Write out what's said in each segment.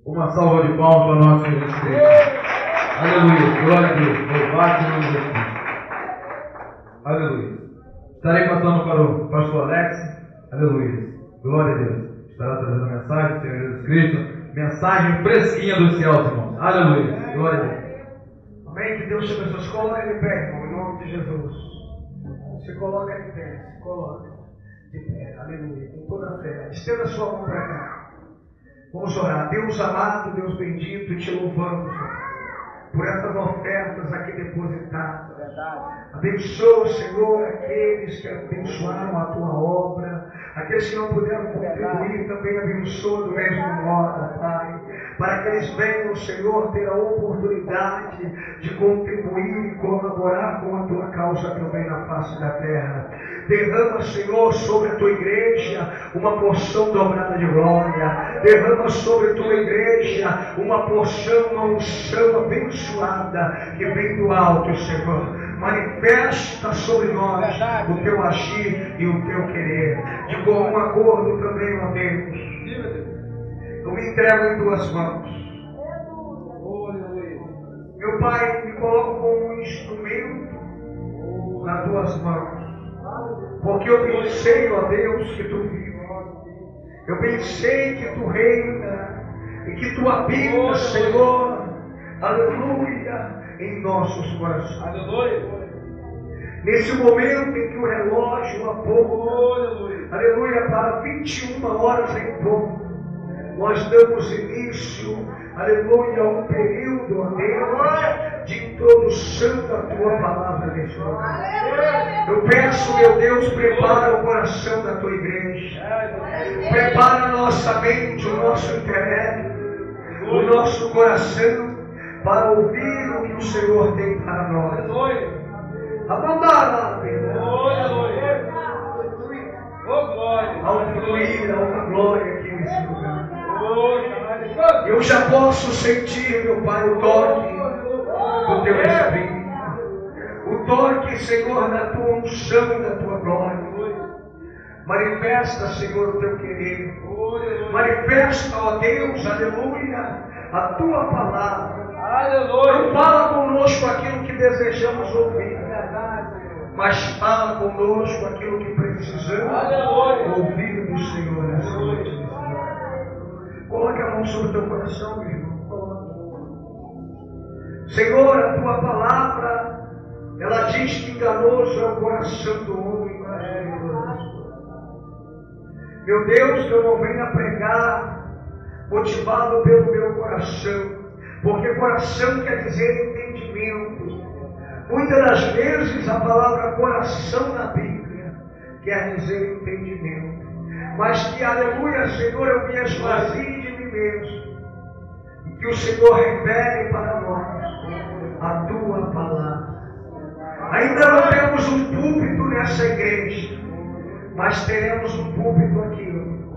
Uma salva de palmas para o nosso Jesus Cristo. Aleluia. Glória a Deus. Louvado seja o nome de Jesus Cristo. Aleluia. Estarei passando para o pastor Alex. Aleluia. Glória a Deus. Estará trazendo a mensagem do Senhor Jesus Cristo. Mensagem fresquinha dos céus, irmãos. Aleluia. Glória a Deus. Amém. Que Deus te abençoe. Se coloca de pé, irmão, em nome de Jesus. Se coloca de pé. Se coloca de pé. Aleluia. Com toda a fé. Estenda a sua mão para cá. Vamos orar. Deus amado, Deus bendito, te louvamos por essas ofertas aqui depositadas. Abençoa, Senhor, aqueles que abençoaram a tua obra, aqueles que não puderam contribuir, também abençoa do mesmo modo, Pai, para que eles venham, Senhor, ter a oportunidade de contribuir e colaborar com a tua causa também na face da terra. Derrama, Senhor, sobre a tua igreja uma porção dobrada de glória. Derrama sobre a tua igreja uma porção, uma unção abençoada que vem do alto, Senhor. Manifesta sobre nós o teu agir e o teu querer. De comum acordo também, ó Deus. Eu me entrego em tuas mãos. Meu Pai, me coloco como um instrumento nas tuas mãos. Porque eu pensei, ó Deus, que tu vives. Eu pensei que tu reina e que tu habitas, Senhor. Aleluia. Em nossos corações. Aleluia. Nesse momento em que o relógio aponta, aleluia, para 21 horas em ponto, nós damos início, aleluia, a um período, ó Deus, de introdução da tua palavra neste momento. Eu peço, meu Deus, prepara o coração da tua igreja, prepara a nossa mente, o nosso intelecto, o nosso coração, para ouvir o que o Senhor tem para nós. Abandona, ao fluir, há uma glória aqui nesse lugar. Eu já posso sentir, meu Pai, o toque do teu Espírito. O toque, Senhor, da tua unção e da tua glória. Manifesta, Senhor, o teu querer. Manifesta, ó Deus, aleluia, a tua palavra. Não fala conosco aquilo que desejamos ouvir, mas fala conosco aquilo que precisamos ouvir do Senhor nessa noite. Coloque a mão sobre o teu coração, meu irmão. Senhor, a tua palavra, ela diz que enganoso é o coração do homem, meu Deus, que eu não venha pregar motivado pelo meu coração, porque coração quer dizer entendimento. Muitas das vezes a palavra coração na Bíblia quer dizer entendimento. Mas que, aleluia, Senhor, eu me esvazie de mim mesmo. E que o Senhor revele para nós a tua palavra. Ainda não temos um púlpito nessa igreja, mas teremos um púlpito aqui.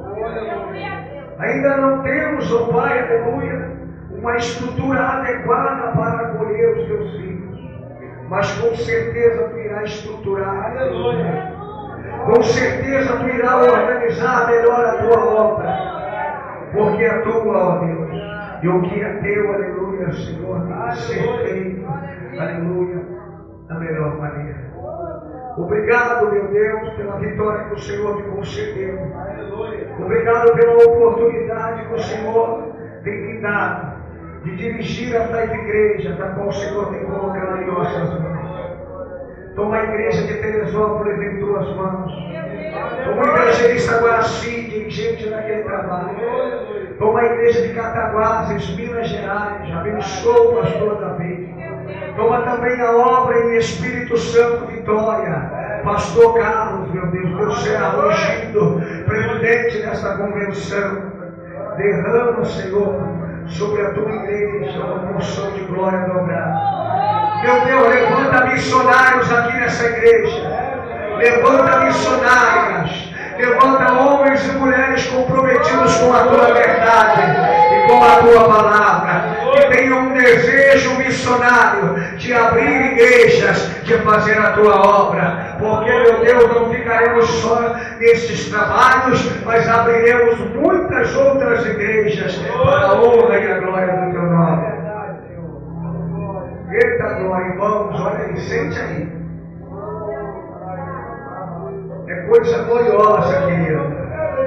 Ainda não temos, ó Pai, aleluia, uma estrutura adequada para acolher os teus filhos, mas com certeza tu irás estruturar, aleluia. Com certeza tu irás organizar melhor a tua obra, porque é tua, ó Deus, e o que é teu, aleluia, Senhor, tem que ser feito, aleluia, da melhor maneira. Obrigado, meu Deus, pela vitória que o Senhor me concedeu. Obrigado pela oportunidade que o Senhor tem me dado de dirigir esta igreja da qual o Senhor tem colocado em nossas mãos. Toma a igreja de Teresópolis em tuas mãos. Toma a evangelista Guaraci, dirigente daquele trabalho. Toma a igreja de Cataguases, Minas Gerais. Abençoa o pastor Davi. Toma também a obra em Espírito Santo Vitória. Pastor Carlos, meu Deus, teu servo ungido, presidente desta convenção. Derrama, Senhor, sobre a tua igreja uma porção de glória dobrada. Meu Deus, levanta missionários aqui nessa igreja. Levanta missionárias. Levanta homens e mulheres comprometidos com a tua verdade e com a tua palavra. Que tenham um desejo missionário de abrir igrejas, de fazer a tua obra. Porque, meu Deus, não ficaremos só nesses trabalhos, mas abriremos muitas nas outras igrejas para a honra e a glória do teu nome. Eita glória, irmãos, olha aí, sente aí. É coisa gloriosa, querido.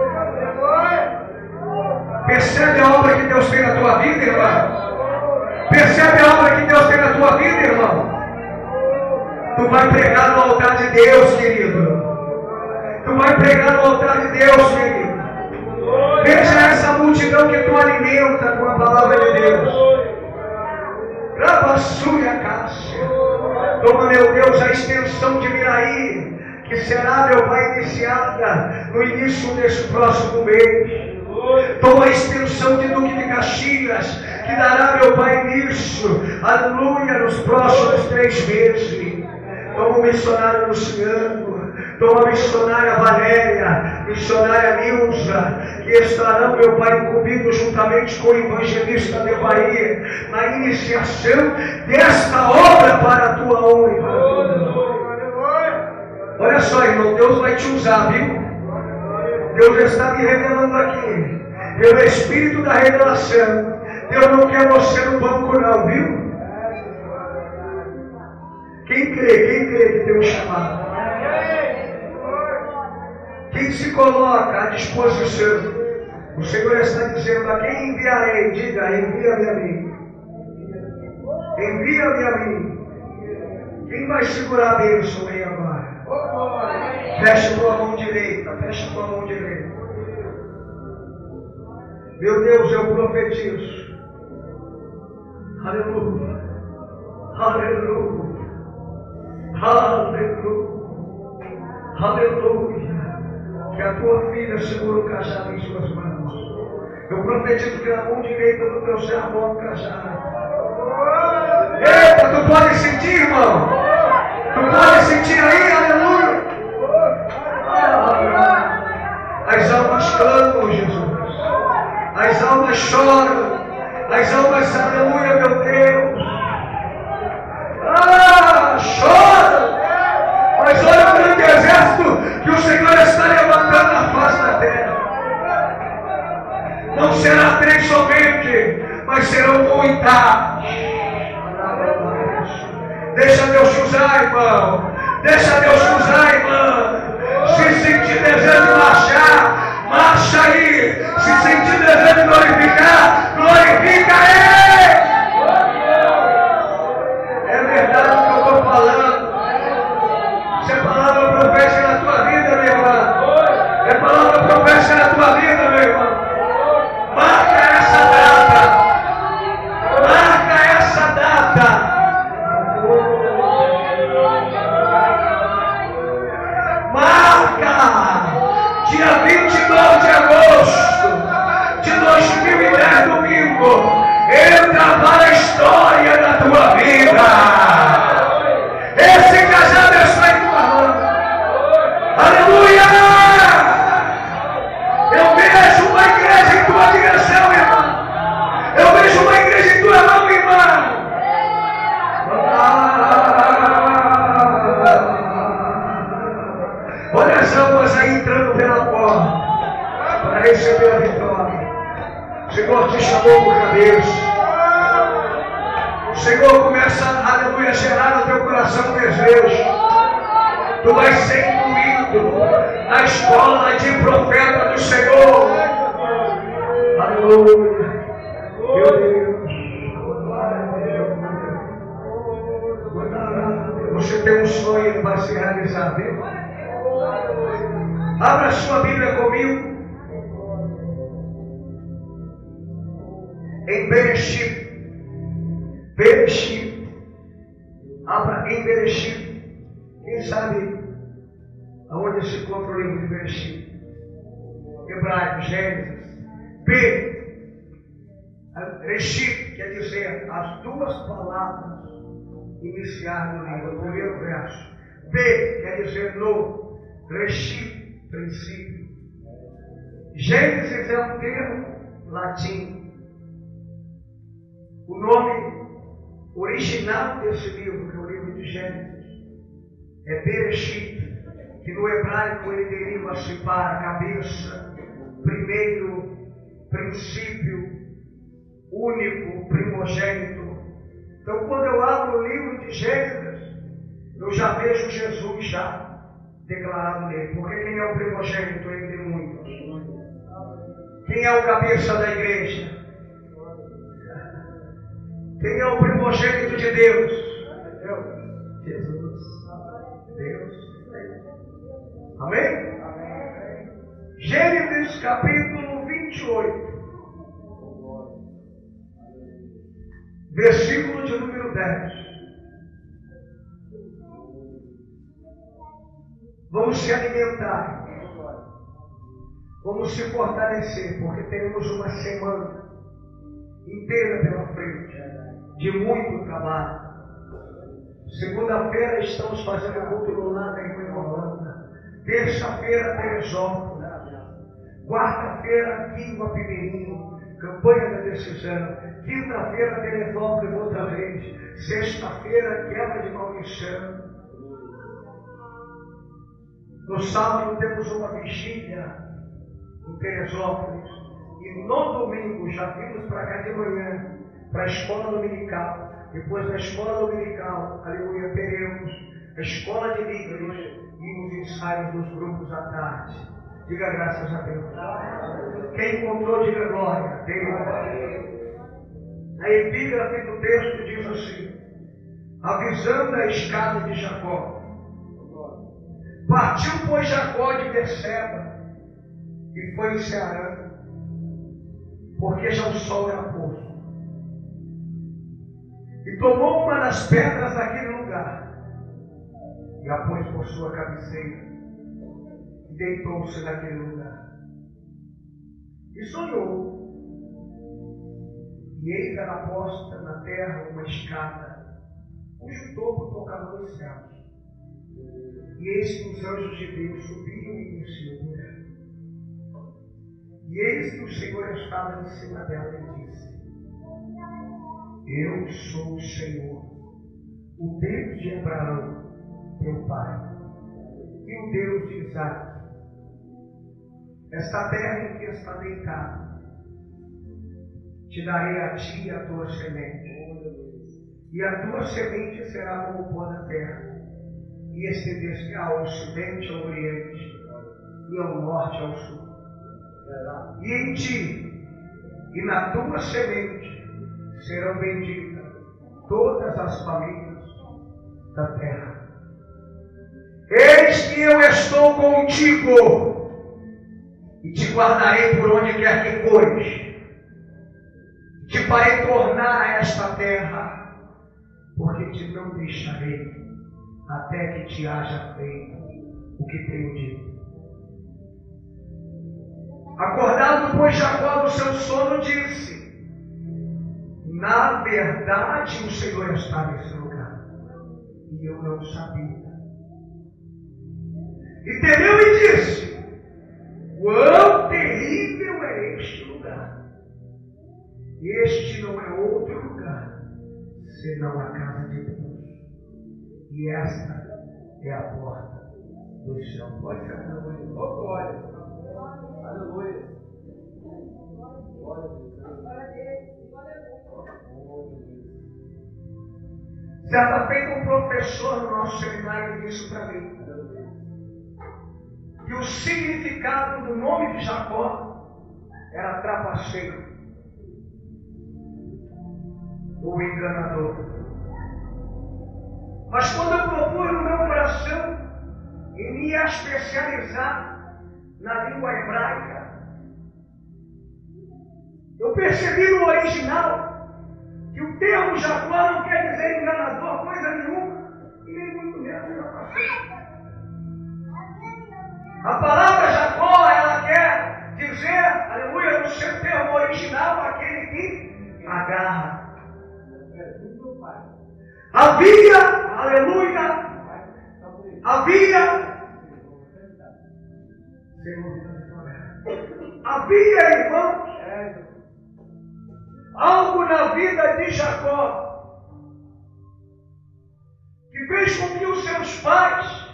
Percebe a obra que Deus tem na tua vida, irmão? Percebe a obra que Deus tem na tua vida, irmão? Tu vai pregar no altar de Deus, querido. Tu vai pregar no altar de Deus, querido. Veja essa multidão que tu alimenta com a palavra de Deus. Rabassuia Cássia. Toma, meu Deus, a extensão de Miraí, que será, meu Pai, iniciada no início deste próximo mês. Toma a extensão de Duque de Caxias, que dará, meu Pai, início, aleluia, nos próximos 3 meses. Toma o missionário Luciano, toma a missionária Valéria, missionária Nilza, que estarão, meu Pai, incumbidos juntamente com o evangelista Devair, na iniciação desta obra para a tua honra e para a tua glória. Olha só, irmão, Deus vai te usar, viu? Deus está me revelando aqui, pelo Espírito da revelação. Deus não quer você no banco não, viu? Quem crê que tem um chamado? Quem se coloca à disposição? O Senhor está dizendo: a quem enviarei? Diga, envia-me a mim. Envia-me a mim. Quem vai segurar a bênção aí agora? Feche tua mão direita, feche tua mão direita. Meu Deus, eu profetizo. Aleluia. Aleluia. Aleluia. Aleluia. Que a tua filha segura o cajado em suas mãos. Eu profetizo que na mão direita do teu servo o cajado. Eita, tu pode sentir, irmão? Tu pode sentir aí, aleluia. As almas clamam, Jesus. As almas choram. As almas, aleluia, meu Deus. Choram. Mas olha o grande exército que o Senhor está levantando na face da terra. Não será 3 somente, mas serão muitas. Deixa Deus te usar, irmão. Deixa Deus te usar, irmão. Se sentir desejo de marchar, marcha aí. Se sentir desejo de glorificar, glorifica Ele. É verdade o que eu estou falando. Isso é palavra profética na tua vida, meu irmão. É palavra profética na tua vida, meu irmão. Marca essa data. Marca essa data. Dia 29 de agosto de 2010, domingo, entra para a história da tua vida. Esse cajado está em tua mão. Aleluia! Eu vejo uma igreja em tua direção, irmão. Eu vejo uma igreja em tua mão, irmão. Olha as almas aí entrando pela porta para receber a vitória. O Senhor te chamou por cabeça. O Senhor começa, aleluia, a gerar no teu coração um desejo. Tu vais ser incluído na escola de profeta do Senhor. Aleluia. Meu Deus. Você tem um sonho para se realizar, viu? Abra sua Bíblia comigo em Bereshit. Bereshit. Abra em Bereshit. Quem sabe aonde se encontra o livro de Bereshit? Hebraico, Gênesis. Bereshit quer dizer as 2 palavras iniciais do livro, o primeiro verso. B quer dizer no. Reshit, princípio. Gênesis é um termo latim. O nome original desse livro, que é o livro de Gênesis, é Bereshit, que no hebraico ele deriva-se para cabeça, primeiro, princípio, único, primogênito. Então, quando eu abro o livro de Gênesis, eu já vejo Jesus já declarado nele. Porque quem é o primogênito entre muitos? Quem é o cabeça da igreja? Quem é o primogênito de Deus? Jesus. Deus. Amém? Gênesis capítulo 28. Versículo de número 10. Vamos se alimentar. Vamos se fortalecer, porque teremos uma semana inteira pela frente, de muito trabalho. Segunda-feira estamos fazendo o culto no lar da irmã Holanda. Terça-feira, Teresópolis. Quarta-feira, aqui em Guapimirim, campanha da decisão. Quinta-feira, Teresópolis outra vez. Sexta-feira, quebra de maldição. No sábado temos uma vigília em Teresópolis. E no domingo já vimos para cá de manhã, para a escola dominical. Depois da escola dominical, aleluia, teremos a escola de líderes e os ensaios dos grupos à tarde. Diga graças a Deus. Quem encontrou, diga glória a Deus. A epígrafe do texto diz assim: avisando a escada de Jacó. Partiu, pois, Jacó de Berseba e foi em Ceará, porque já o sol era posto. E tomou uma das pedras daquele lugar e a pôs por sua cabeceira e deitou-se naquele lugar. E sonhou. E eis era posta na terra uma escada, cujo topo tocava nos céus. E eis que os anjos de Deus subiam e desciam por ela. E eis que o Senhor estava em cima dela e disse: eu sou o Senhor, o Deus de Abraão, teu pai, e o Deus de Isaac. Esta terra em que está deitado, te darei a ti e a tua semente, e a tua semente será como o pó da terra, e estender-se ao ocidente, ao oriente, e ao norte, ao sul. E em ti e na tua semente serão benditas todas as famílias da terra. Eis que eu estou contigo e te guardarei por onde quer que fores. Te farei tornar a esta terra, porque te não deixarei até que te haja feito o que tenho dito. Acordado, pois, Jacó do seu sono, disse: na verdade o Senhor está nesse lugar, e eu não sabia. E temeu e disse: quão terrível é este lugar! Este não é outro lugar, senão a casa de Deus. E esta é a porta do céu. Pode ser a glória. Oh, glória. Aleluia. Glória a Deus. Certa feita, um professor no nosso seminário disse para mim que o significado do nome de Jacó era trapaceiro ou enganador. Mas quando eu procuro no meu coração e me especializar na língua hebraica, eu percebi no original que o termo Jacó não quer dizer enganador, coisa nenhuma, e nem muito menos trapaceiro. A palavra Jacó, ela quer dizer, aleluia, no seu termo original, aquele que agarra. Havia, aleluia, havia, irmãos, algo na vida de Jacó que fez com que os seus pais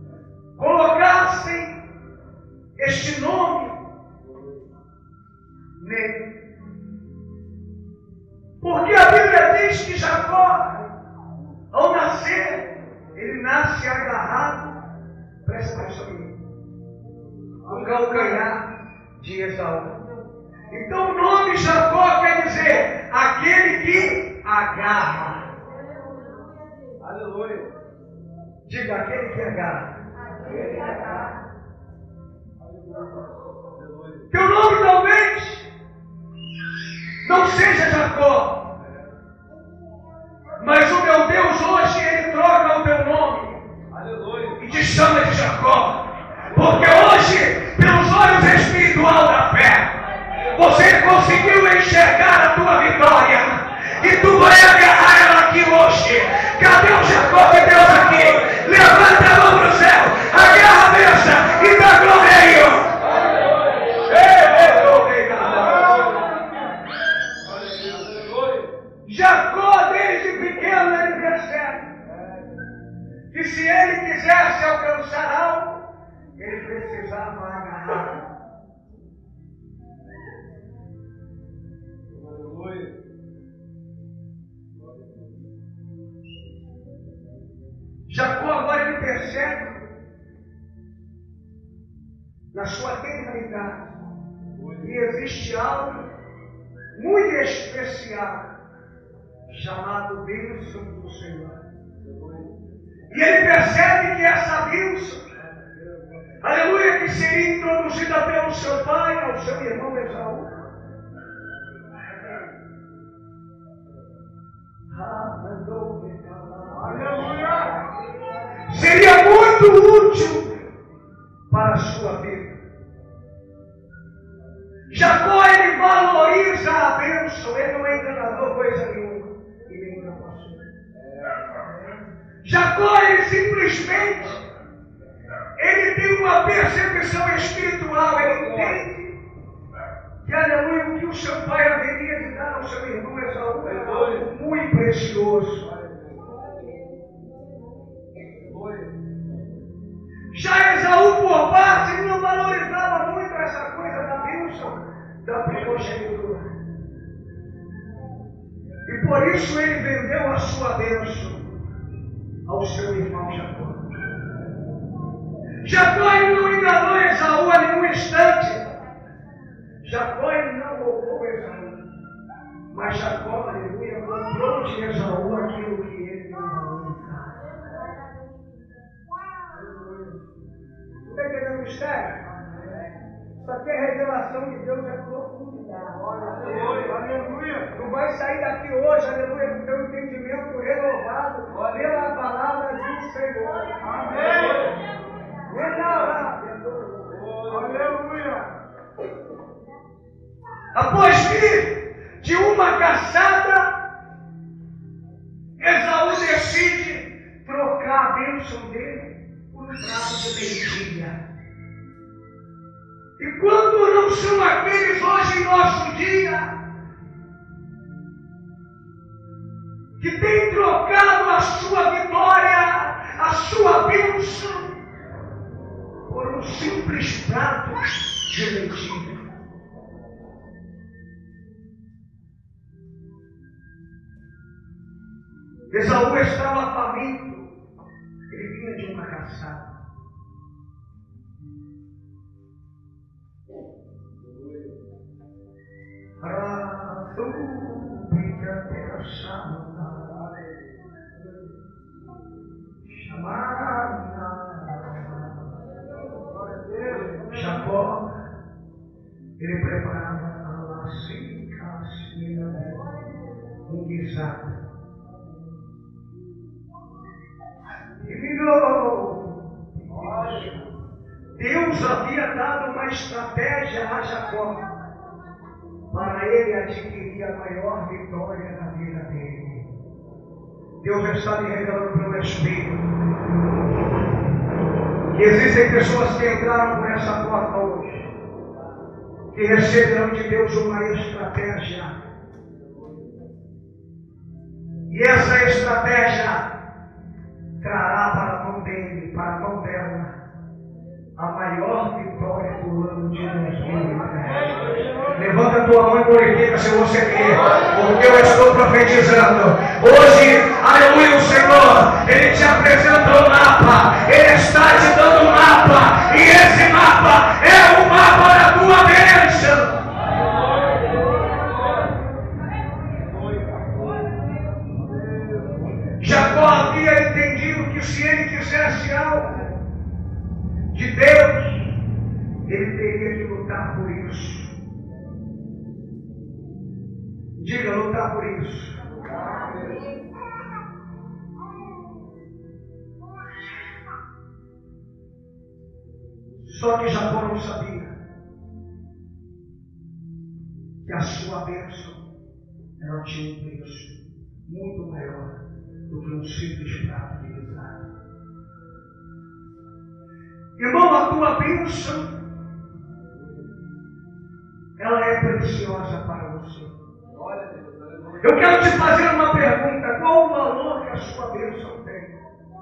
colocassem este nome nele. Porque a Bíblia diz que Jacó, ao nascer, ele nasce agarrado, presta atenção em mim, no calcanhar de Esaú. Então o nome Jacó quer dizer aquele que agarra. Aleluia. Diga, aquele que agarra. Teu nome talvez não seja Jacó, mas o meu Deus hoje, Ele troca o teu nome. Aleluia. E te chama de Jacó, porque hoje, pelos olhos espirituais da fé, você conseguiu enxergar a tua vitória, e tu vai agarrar ela aqui hoje. Cadê o Jacó de Deus aqui? Levanta a mão para o céu, agarra a bênção e dá glória a Ele. Jacó, desde pequeno, ele percebe que se ele quisesse alcançar algo, ele precisava agarrar. Jacó agora ele percebe na sua eternidade que existe algo muito especial chamado bênção do Senhor. E ele percebe que essa bênção, aleluia, que seria introduzida pelo seu pai ao seu irmão Esaú, seria muito útil para a sua vida. Jacó, ele valoriza a bênção, ele não é enganador coisa nenhuma, e nem trapaceiro. Jacó, ele simplesmente, ele tem uma percepção espiritual, ele entende que, aleluia, o que o seu pai haveria de dar ao seu irmão Esaú é algo muito precioso. Já Esaú, por parte, ele não valorizava muito essa coisa da bênção, da primogenitura. E por isso ele vendeu a sua bênção ao seu irmão Jacó. Jacó, ele não enganou Esaú a nenhum instante. Jacó, ele não roubou Esaú. Mas Jacó, aleluia, comprou de Esaú aquilo que ele não valorizava. Está entendendo o mistério? Isso aqui é revelação de Deus, é profundidade. Aleluia. Tu vai sair daqui hoje, aleluia, com teu entendimento renovado pela palavra do Senhor. Amém. Aleluia. Após vir de uma caçada, Esaú decide trocar a bênção dele por um prato de lentilha. E quando não são aqueles hoje em nosso dia que têm trocado a sua vitória, a sua bênção, por um simples prato de lentilha. Esaú estava faminto, ele vinha de uma caçada. Jacó, ele preparava um guisado. E mirou. Deus havia dado uma estratégia a Jacó para ele adquirir a maior vitória na vida dele. Deus está me revelando pelo Espírito que existem pessoas que entraram por essa porta hoje, que receberão de Deus uma estratégia. E essa estratégia trará para a mão dele, para a mão dela, a maior vitória do ano de 2010. Levanta a tua mão e glorifica se você quer, porque eu estou profetizando. Hoje, aleluia, o Senhor, Ele te apresenta um mapa, Ele está te dando um mapa, e esse mapa é o mapa da tua bênção. Jacó havia entendido que se ele quisesse algo de Deus, ele teria que lutar por isso. Diga, lutar por isso. Só que Jacó não sabia que a sua bênção ela tinha um preço muito maior do que um simples prato de guisado. Irmão, a tua bênção ela é preciosa para você. Eu quero te fazer uma pergunta: qual o valor que a sua bênção tem?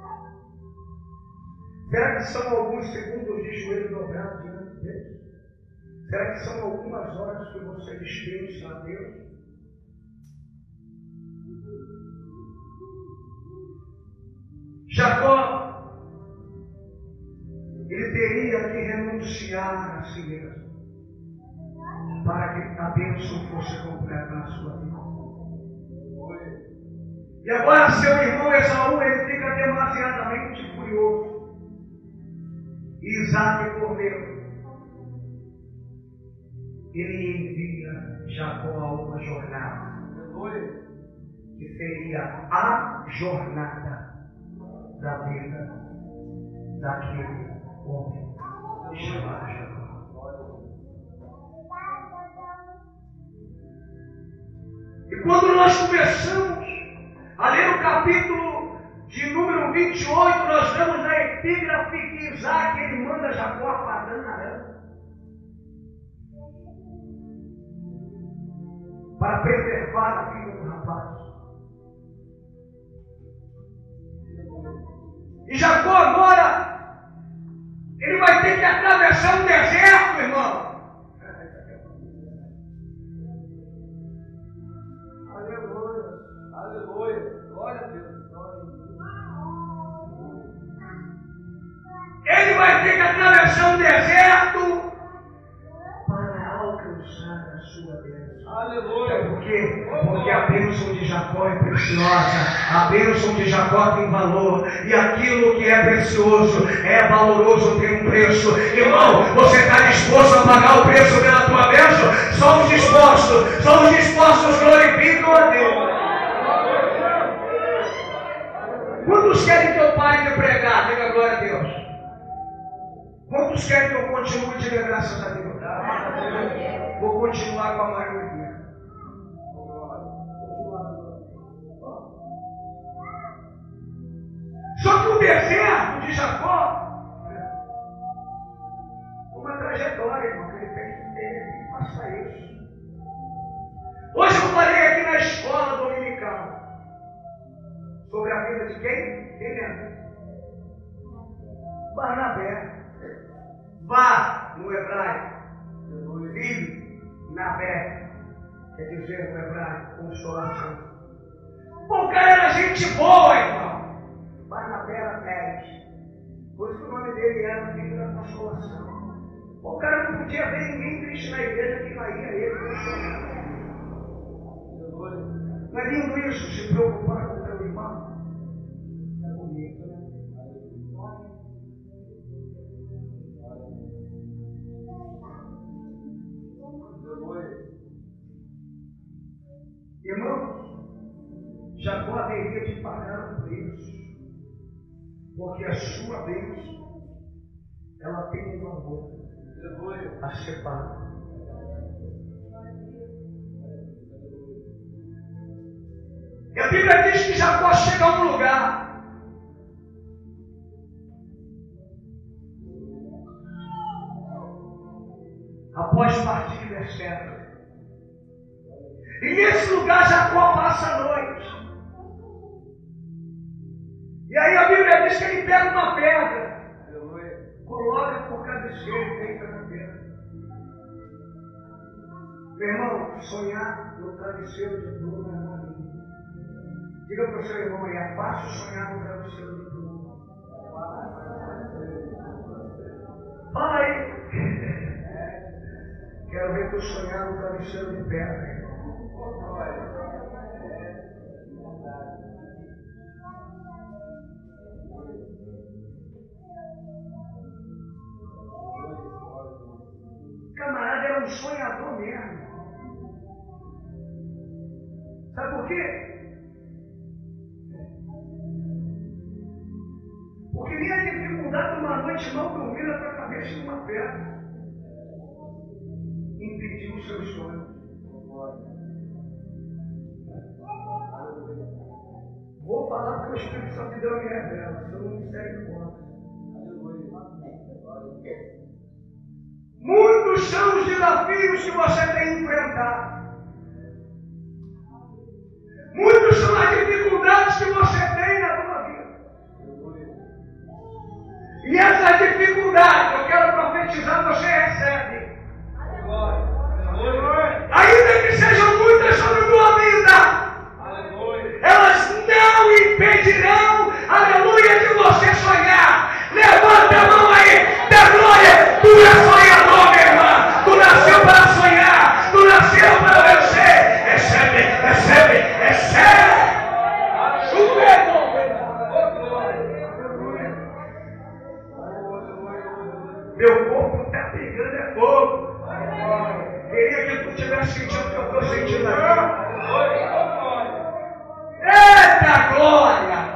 Será que são alguns segundos de joelho dobrado diante de Deus? Será que são algumas horas que você dispensa a Deus? Jacó, ele teria que renunciar a si mesmo para que a bênção fosse completa na sua vida. E agora seu irmão Esaú, ele fica demasiadamente furioso. E Isaac Cordeiro, ele envia Jacó a uma jornada, que seria a jornada da vida daquele homem chamado Jacó. E quando nós começamos a ler o capítulo de número 28, nós vemos na epígrafe que Isaac ele manda Jacó a Padã-Arã para preservar a vida do rapaz. E Jacó agora, ele vai ter que atravessar um deserto, irmão. Aleluia, aleluia, glória a Deus. Ele vai ter que atravessar um deserto para alcançar a sua bênção. Aleluia. Por quê? Porque a bênção de Jacó é preciosa. A bênção de Jacó tem valor. E aquilo que é precioso, é valoroso, tem um preço. Irmão, você está disposto a pagar o preço pela tua bênção? Somos dispostos, glorificam a Deus. Quantos querem que eu pare de pregar? Diga glória a Deus. Quantos querem que eu continue a dizer graças a Deus? Vou continuar com a maioria. Só que o deserto de Jacó, uma trajetória, irmão, que ele tem que passar isso. Hoje eu falei aqui na escola dominical sobre a vida de quem? Quem lembra? Barnabé. Vá no hebraico, filho, Nabé, quer dizer no hebraico, consolação. Pô, o cara era gente boa, irmão. Barnabé era 10. Por isso que o nome dele era filho da consolação. Pô, o cara não podia ver ninguém triste na igreja que lá ia ele consolar. Não é lindo isso, se preocupar com o teu irmão? É bonito, né? Irmãos, Jacó haveria de pagar um preço, porque a sua bênção ela tem um valor a ser pago. E a Bíblia diz que Jacó chega a um lugar após partir de Berseba. E nesse lugar Jacó passa a noite. E aí a Bíblia diz que ele pega uma pedra, coloca por sonhar no travesseiro de pluma, irmão. Diga para o seu irmão aí, é fácil sonhar no travesseiro de pluma. Fala aí. Quero ver tu sonhar no travesseiro de pedra, irmão. Camarada era um sonhador mesmo. Sabe por quê? Porque nem a dificuldade de uma noite não dormir na tua cabeça em uma pedra impediu os seus sonhos. Vou falar porque o Espírito Santo me deu a minha revela, se eu não me segue conta. Muitos são os desafios que você tem enfrentado. Muitas são as dificuldades que você tem na tua vida. E essas dificuldades, eu quero profetizar, você recebe. Ainda que sejam muitas sobre a tua vida, elas não impedirão, aleluia, de você sonhar. Levanta a mão aí, dá glória. Tu és sonhador, minha irmã. Tu nasceu para sonhar. Tu nasceu para vencer. Recebe, recebe, recebe. Meu corpo está pegando é fogo. Queria que tu tivesse sentindo o que eu estou sentindo aqui. Eita glória!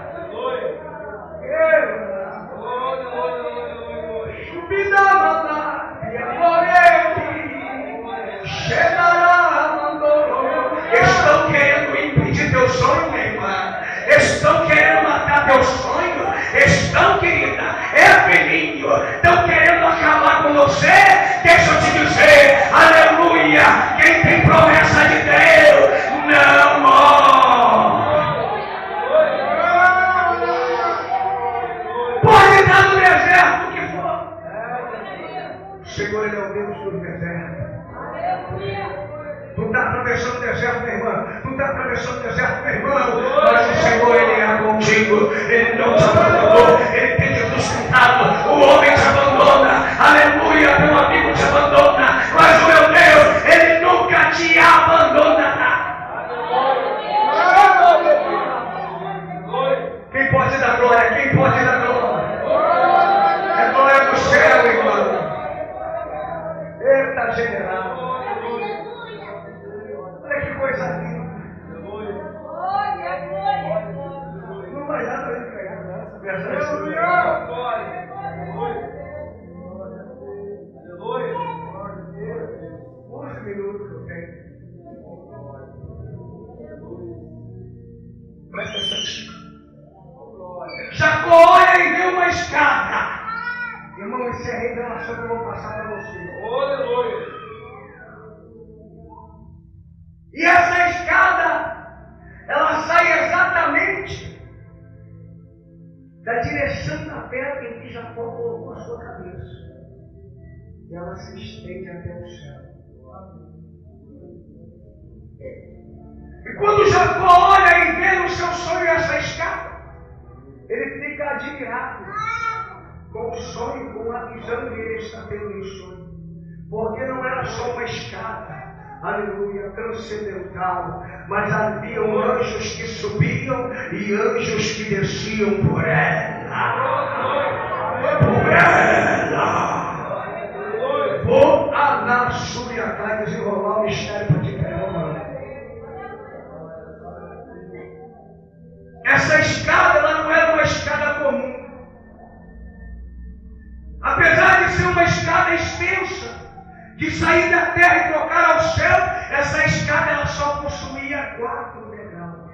Estão querendo impedir teu sonho, minha irmã. Estão querendo matar teu sonho. Estão, querida, filhinho. Estão querendo acabar com você. Deixa eu te dizer, aleluia. Quem tem promessa de Deus não morre. Pode estar no deserto o que for. O Senhor, Ele é o Deus do deserto. Tu está atravessando o deserto, minha irmã. Tu está atravessando o deserto, meu irmão. Mas o Senhor, Ele é contigo. Ele não te abandonou. Ele tem te sustentado. O homem te abandona. Aleluia, meu amigo te abandona. Mas o meu Deus, Ele nunca te abandonará. Quem pode dar glória? Quem pode dar glória? É glória do céu, irmão. Eita, general. Olha que coisa linda. Não vai dar para ele pegar nada. 11 minutos que eu tenho. Presta atenção. Jacó olha e vê uma escada. Irmão, isso é revelação que eu vou passar para você. E essa escada, ela sai exatamente da direção da pedra em que Jacó colocou a sua cabeça. E ela se estende até o céu. E quando Jacó olha e vê no seu sonho essa escada, ele fica admirado com o sonho, com a visão que ele está tendo no sonho. Porque não era só uma escada, aleluia, transcendental, mas haviam anjos que subiam e anjos que desciam por ela. Por ela. Vou andar sobre a cara e desenrolar o mistério para te pegar, mano. Essa escada, ela não era uma escada comum. Apesar de ser uma escada extensa, de sair da terra e tocar ao céu, essa escada ela só possuía 4 degraus.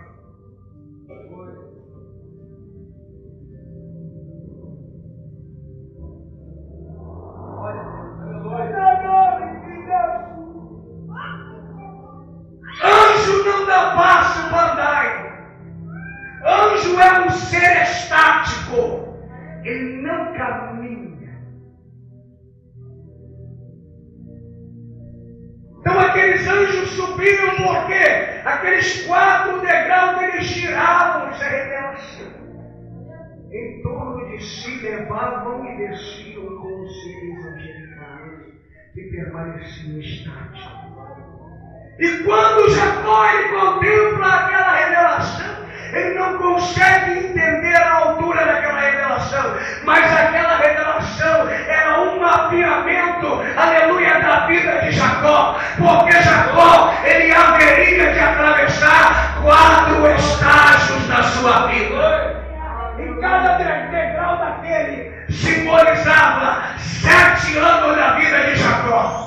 Anjo não dá passo para andar. Anjo é um ser estático. Ele não caminha. Então aqueles anjos subiram porque aqueles 4 degraus eles giravam, isso é revelação. Em torno de si levavam e desciam como seres angelicais que permaneciam estáticos. E quando Jacó ele contempla aquela revelação, ele não consegue entender a altura daquela revelação, mas aquela revelação era um mapeamento, aleluia, da vida de Jacó, porque Jacó ele haveria de atravessar 4 estágios da sua vida. Em cada degrau daquele simbolizava 7 anos da vida de Jacó.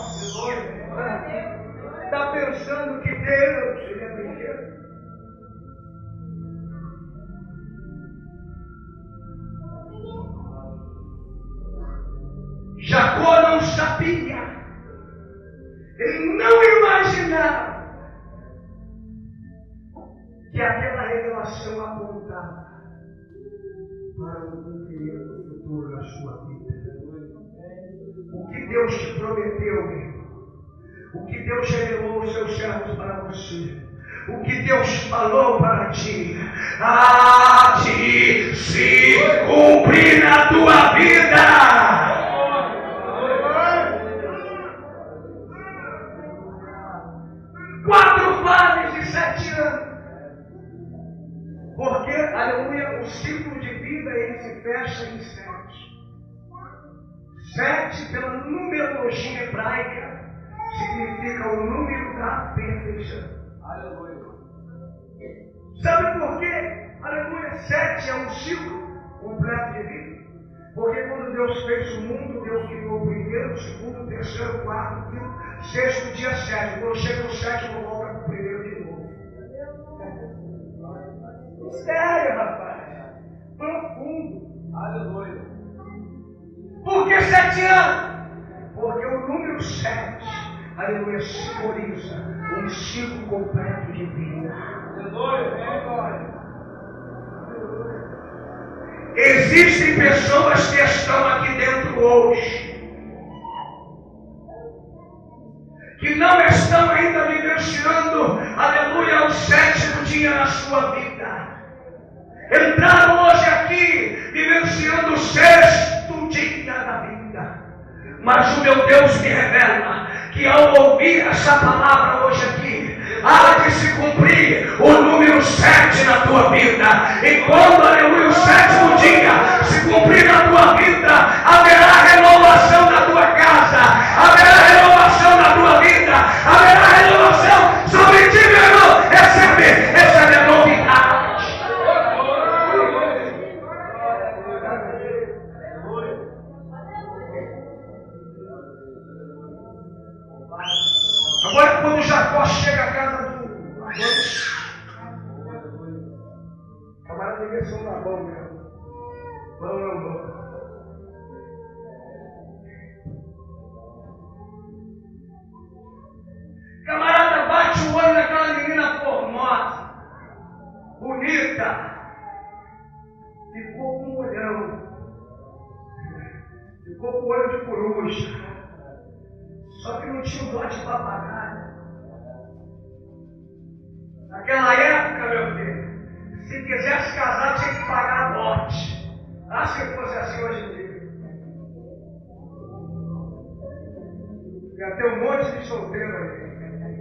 Está pensando que Deus ele é brinquedo? Jacó não sabia, ele não imaginava que aquela revelação apontava para um cumprimento futuro na sua vida. O que Deus te prometeu, meu irmão, o que Deus revelou aos seus servos para você, o que Deus falou para ti, há de se cumprir na tua vida. 4 fases de 7 anos. Porque, aleluia, o ciclo de vida ele se fecha em 7. 7, pela numerologia hebraica, significa o número da perfeição. Aleluia. Sabe por quê? Aleluia, 7 é um ciclo completo de vida. Porque quando Deus fez o mundo, Deus criou o primeiro, o segundo, o terceiro, o quarto, o quinto, sexto, dia 7. Quando chega no 7, volta para o primeiro de novo. Sério, rapaz. Profundo. Aleluia. Por que 7 anos? Porque o número 7, aleluia, simboliza um ciclo completo de vida. Aleluia. Existem pessoas que estão aqui dentro hoje, que não estão ainda vivenciando, aleluia, o 7º dia na sua vida. Entraram hoje aqui, vivenciando o 6º dia da vida. Mas o meu Deus me revela que ao ouvir essa palavra hoje aqui, há de se cumprir o número 7 na tua vida. E quando, aleluia, o 7º dia se cumprir na tua vida, haverá renovação na tua casa, haverá renovação na tua vida, haverá renovação sobre ti, meu irmão. Recebe a novidade. Agora, quando Jacó chega à casa do camarada de versão na mão mesmo. Vamos. Camarada bate o olho naquela menina formosa, bonita, ficou com um olhão, ficou com o olho de coruja. Só que não tinha um dote de papagaio. Naquela época, meu filho, se quisesse casar, tinha que pagar dote. Acho que fosse assim hoje em dia. Já tem um monte de solteiro aí.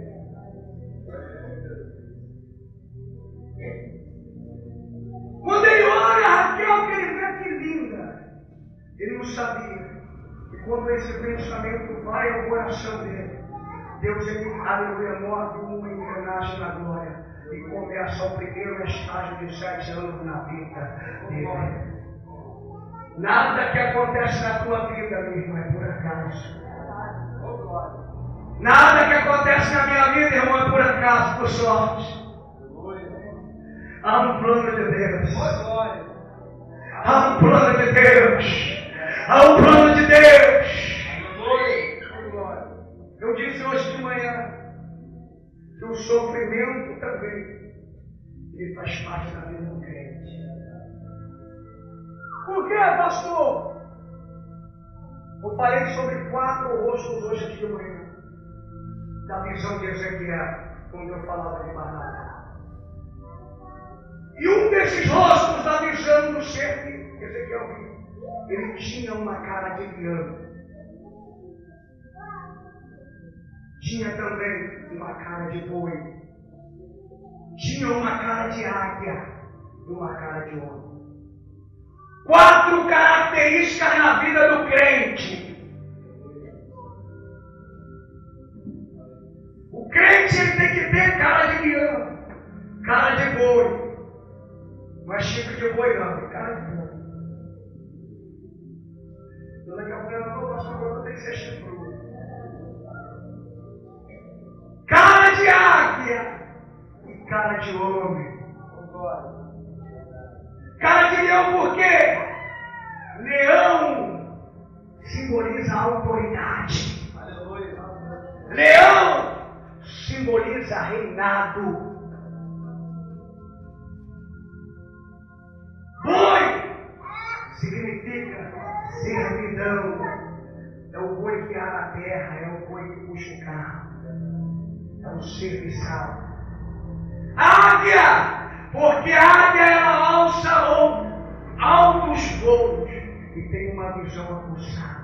Quando ele olha a Raquel, que ele vê que linda, ele não sabia. E quando esse pensamento vai ao coração dele, Deus, ele, aleluia, move uma engrenagem na glória e começa o primeiro estágio de 7 anos na vida dele. Nada que acontece na tua vida, meu irmão, é por acaso. Nada que acontece na minha vida, irmão, é por acaso, por sorte. Há um plano de Deus. Há um plano de Deus. Há um plano de Deus. Eu disse hoje de manhã que o sofrimento também ele faz parte da vida do crente. Por que, pastor? Eu falei sobre 4 rostos hoje aqui de manhã. da visão de Ezequiel, quando eu falava de Barnabé. E um desses rostos da visão do ser que Ezequiel viu, ele tinha uma cara de leão. Tinha também uma cara de boi. Tinha uma cara de águia e uma cara de homem. 4 características na vida do crente. O crente ele tem que ter cara de leão, cara de boi. Não é chifre de boi não, é cara de boi. Então daqui a pouco ela não passou por outra, tem que ser chifrudo. Cara de águia e cara de homem. Cara de leão por quê? Leão simboliza autoridade. Leão simboliza reinado. Boi significa servidão. É o boi que há na terra, é o boi que puxa o carro. É um serviçal. Águia! Porque a águia ela alça altos voos e tem uma visão aguçada.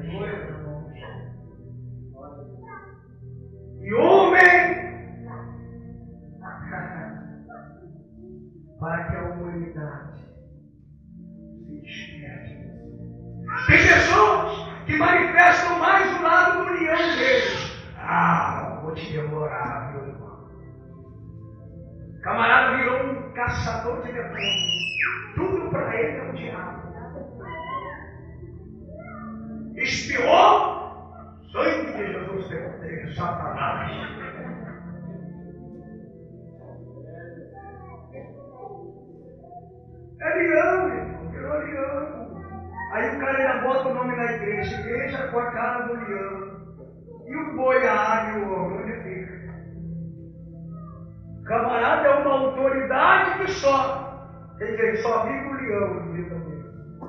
E homem, para que a humanidade se desperte. Tem pessoas que manifestam mais o lado do leão deles. Vou te devorar, meu irmão. Camarada virou um caçador de demônios. Tudo para ele é um diabo. Espiou? Sangue de Jesus tem Satanás. É leão, irmão. Virou leão. Aí o cara ainda bota o nome na igreja. Igreja com a cara do leão. E o boi, a águia e o homem, onde fica? Camarada é uma autoridade que só. Quer dizer, só vive o leão no dia também.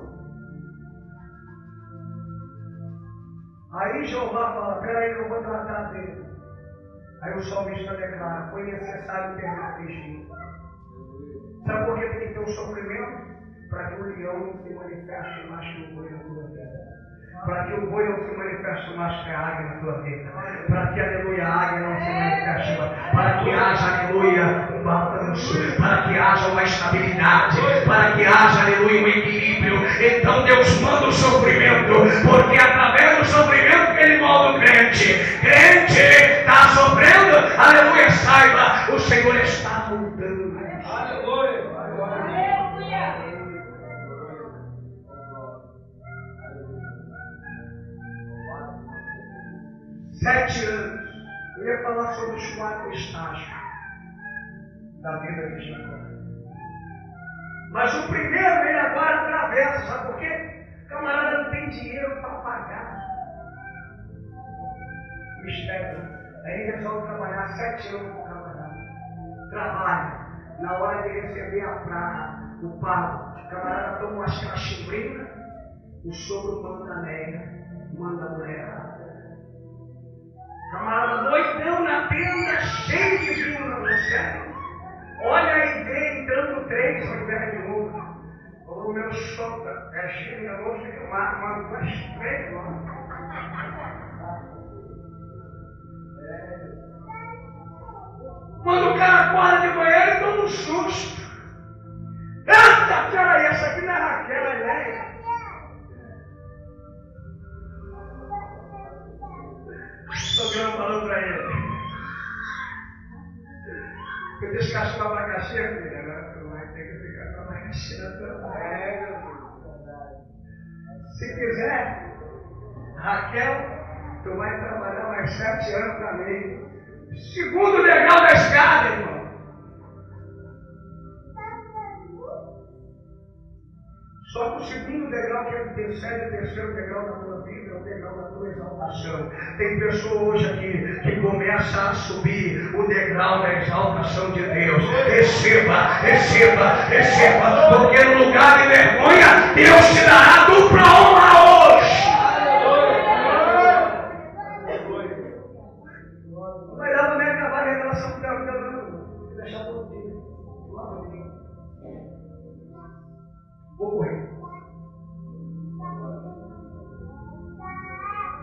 Aí Jeová fala, peraí que eu vou tratar dele. Aí o salmista declara, foi necessário ter afligido. Sabe por que tem que ter um sofrimento? Para que o leão não se manifeste mais que o boi na tua vida. Para que o boi não se manifeste mais que a águia na tua vida. Para que, aleluia, a águia não se manifeste mais. Para que haja, aleluia, um balanço. Para que haja uma estabilidade. Para que haja, aleluia, um equilíbrio. Então Deus manda o sofrimento. Porque através do sofrimento que Ele molda o crente. Crente está sofrendo, aleluia, saiba, o Senhor está moldando. Aleluia. 7 anos. Eu ia falar sobre os 4 estágios da vida de Jacó. Mas o primeiro ele agora atravessa, sabe por quê? O camarada não tem dinheiro para pagar. Mistério. Aí ele resolve trabalhar 7 anos com o camarada. Trabalha. Na hora de receber a praga, o pago, o camarada toma umas cachimbrinhas, o sogro manda a nega, manda a mulher. Camarada doidão na tenda, cheio de vinho no céu. Olha e vê entrando 3 ao invés de 1. O meu sogro é cheio de amor, fica mano, 2, 3, mano. Quando o cara acorda de manhã, ele toma um susto. Eita, peraí, essa aqui não é Raquel, é Leia. O grão falou para ele. Eu descasco o abacaxi, filha, né? Tu vai ter que ficar com a abacaxi na tua régua. Se quiser, Raquel, tu vai trabalhar mais 7 anos para mim. Segundo degrau da escada, irmão. Só que o segundo degrau que antecede o terceiro degrau da tua vida é o degrau da tua exaltação. Tem pessoa hoje aqui que começa a subir o degrau da exaltação de Deus. Receba, receba, receba, porque no lugar de vergonha, Deus te dará dupla honra hoje.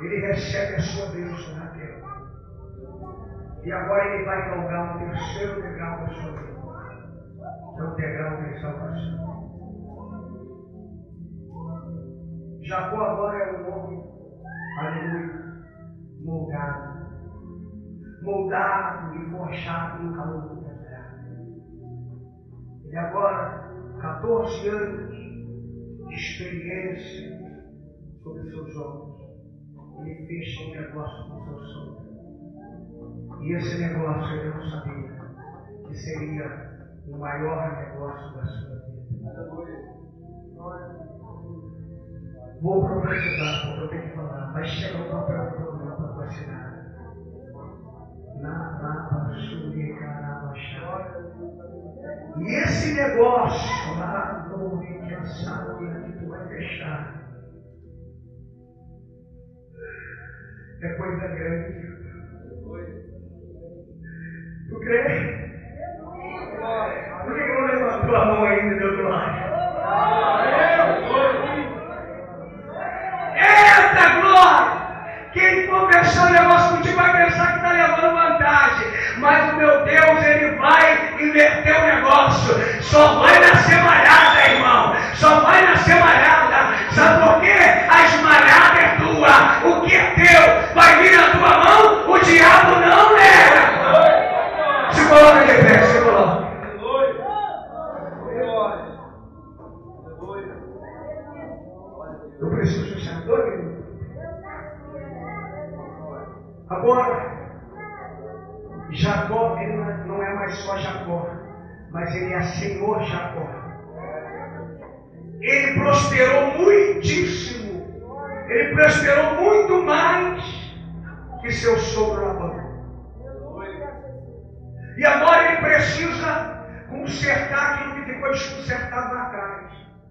ele recebe a sua bênção na terra. E agora ele vai galgar um terceiro degrau da sua vida. É o degrau da salvação. Jacó agora é um homem, aleluia, moldado e forjado no calor do deserto. Ele agora, 14 anos de experiência sobre seus ombros, ele fecha um negócio com seu sonho. E esse negócio ele não sabia que seria o maior negócio da sua vida. Vou profetizar, porque eu tenho que falar. Vai chegar o papel do teu nome para tu assinar. E esse negócio lá no Rio que tu vai fechar é coisa grande. Tu crê? Por que não levantou a mão ainda, meu glória? Eita glória! Quem for fechar o negócio contigo vai pensar que está levando vantagem. Mas o meu Deus, ele vai inverter o negócio. Só vai nascer malhada, irmão. Só vai nascer malhada. Sabe por quê? A esmalhada é tua. O que é teu vai vir na tua mão. O diabo não leva. Se coloca de pé, se coloca. Eu preciso fechar 2 minutos. Agora, Jacó, ele não é mais só Jacó, mas ele é Senhor Jacó. Ele prosperou muitíssimo. Ele prosperou muito mais que seu sogro Labão. E agora ele precisa consertar aquilo que ficou desconsertado lá atrás.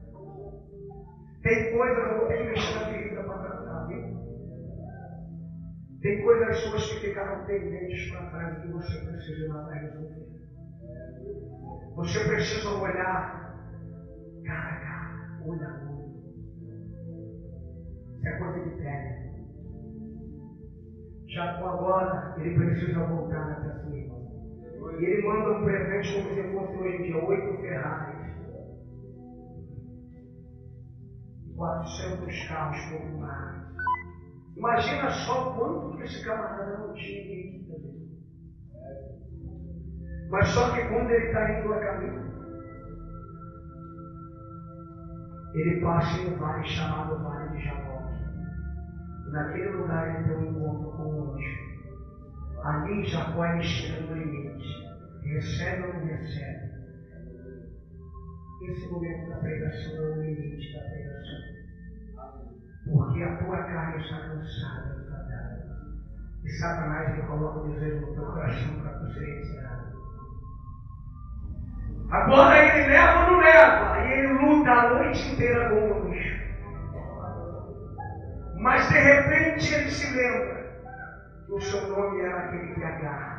Tem coisas que eu vou ter que mexer na ferida para tratar, viu? Tem coisas suas que ficaram pendentes para trás que você precisa ir lá para resolver. Você precisa olhar cara a cara, olho a olho. Isso é coisa de pele. Jacó agora, ele precisa voltar até sua irmã. E ele manda um presente como se fosse hoje em dia 8 Ferraris. 400 carros populares. Imagina só quanto que esse camarada não tinha aqui também. Mas só que quando ele está indo a caminho, ele passa em um vale chamado Vale de Jaboque. E naquele lugar ele tem um encontro com um anjo. Ali Jacó ele chega no limite. Recebe ou não recebe? Esse momento da pregação é o limite da pregação. Porque a tua carne está cansada de trabalhar. E Satanás ele coloca o desejo no teu coração para tu ser retirado. Agora ele leva ou não leva? E ele luta a noite inteira com o anjo. Mas de repente ele se lembra que o seu nome era aquele que agarra.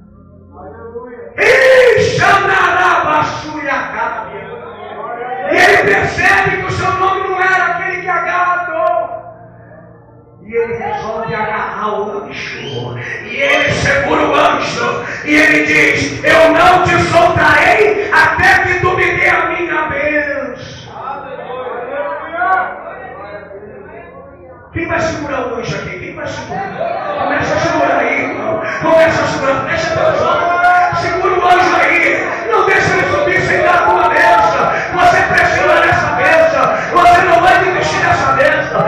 E ele percebe que o seu nome não era aquele que agarra a dor. E ele resolve agarrar o anjo. E ele segura o anjo. E ele diz: eu não te soltarei até que tu me dê a minha bênção. Quem vai segurar o anjo aqui? Quem vai segurar? Começa a segurar aí, irmão. Começa a segurar. Fecha teus olhos. Segura o anjo aí. Não deixa ele subir sem dar a tua bênção. Você pressiona nessa bênção. Você não vai desistir dessa bênção.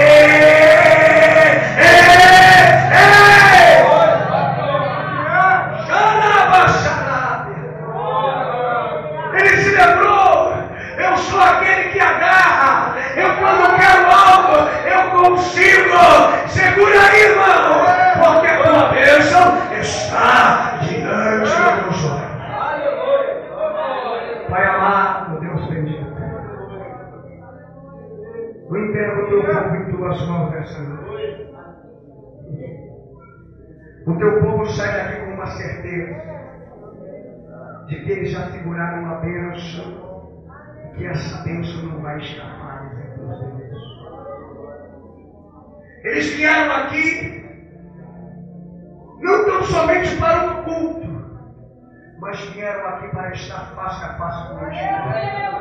Ele se lembrou. Eu sou aquele que agarra. Eu quando quero algo, eu consigo. Segura aí, irmão. Porque a tua bênção está diante dos meus olhos. Pai amado, Deus bendito. Eu entrego o teu povo em tuas mãos nessa noite. O teu povo sai daqui com uma certeza de que eles já seguraram uma bênção e que essa bênção não vai escapar dos dedos. Eles vieram aqui não tão somente para um culto, mas vieram aqui para estar face a face com o Senhor.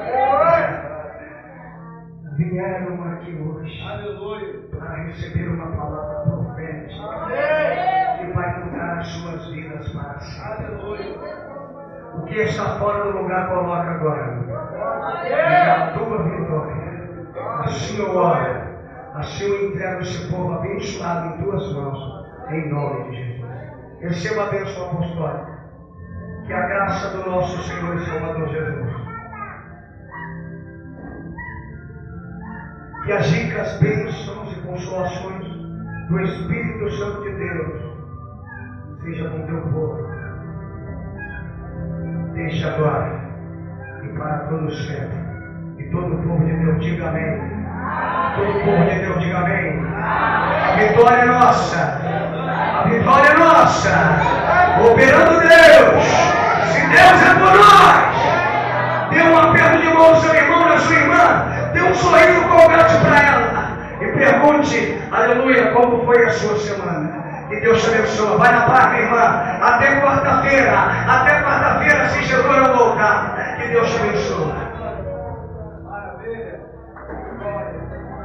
Vieram aqui hoje para receber uma palavra profética que vai mudar as suas vidas para sempre. O que está fora do lugar, coloca agora. É a tua vitória. Assim eu oro. Assim eu entrego esse povo abençoado em tuas mãos. Em nome de Jesus. Receba a bênção apostólica. Que a graça do nosso Senhor e Salvador Jesus. Que as ricas bênçãos e consolações do Espírito Santo de Deus seja com teu povo. Desde agora e para todo sempre. E todo o povo de Deus diga amém. Todo o povo de Deus diga amém. A vitória é nossa. A vitória é nossa. Operando Deus. Se Deus é por nós, dê um aperto de mão ao seu irmão, na sua irmã. Dê um sorriso colgante para ela. E pergunte, aleluia, como foi a sua semana. Que Deus te abençoe. Vai na paz, minha irmã. Até quarta-feira. Até quarta-feira, se Jesus não voltar. Que Deus te abençoe. Maravilha.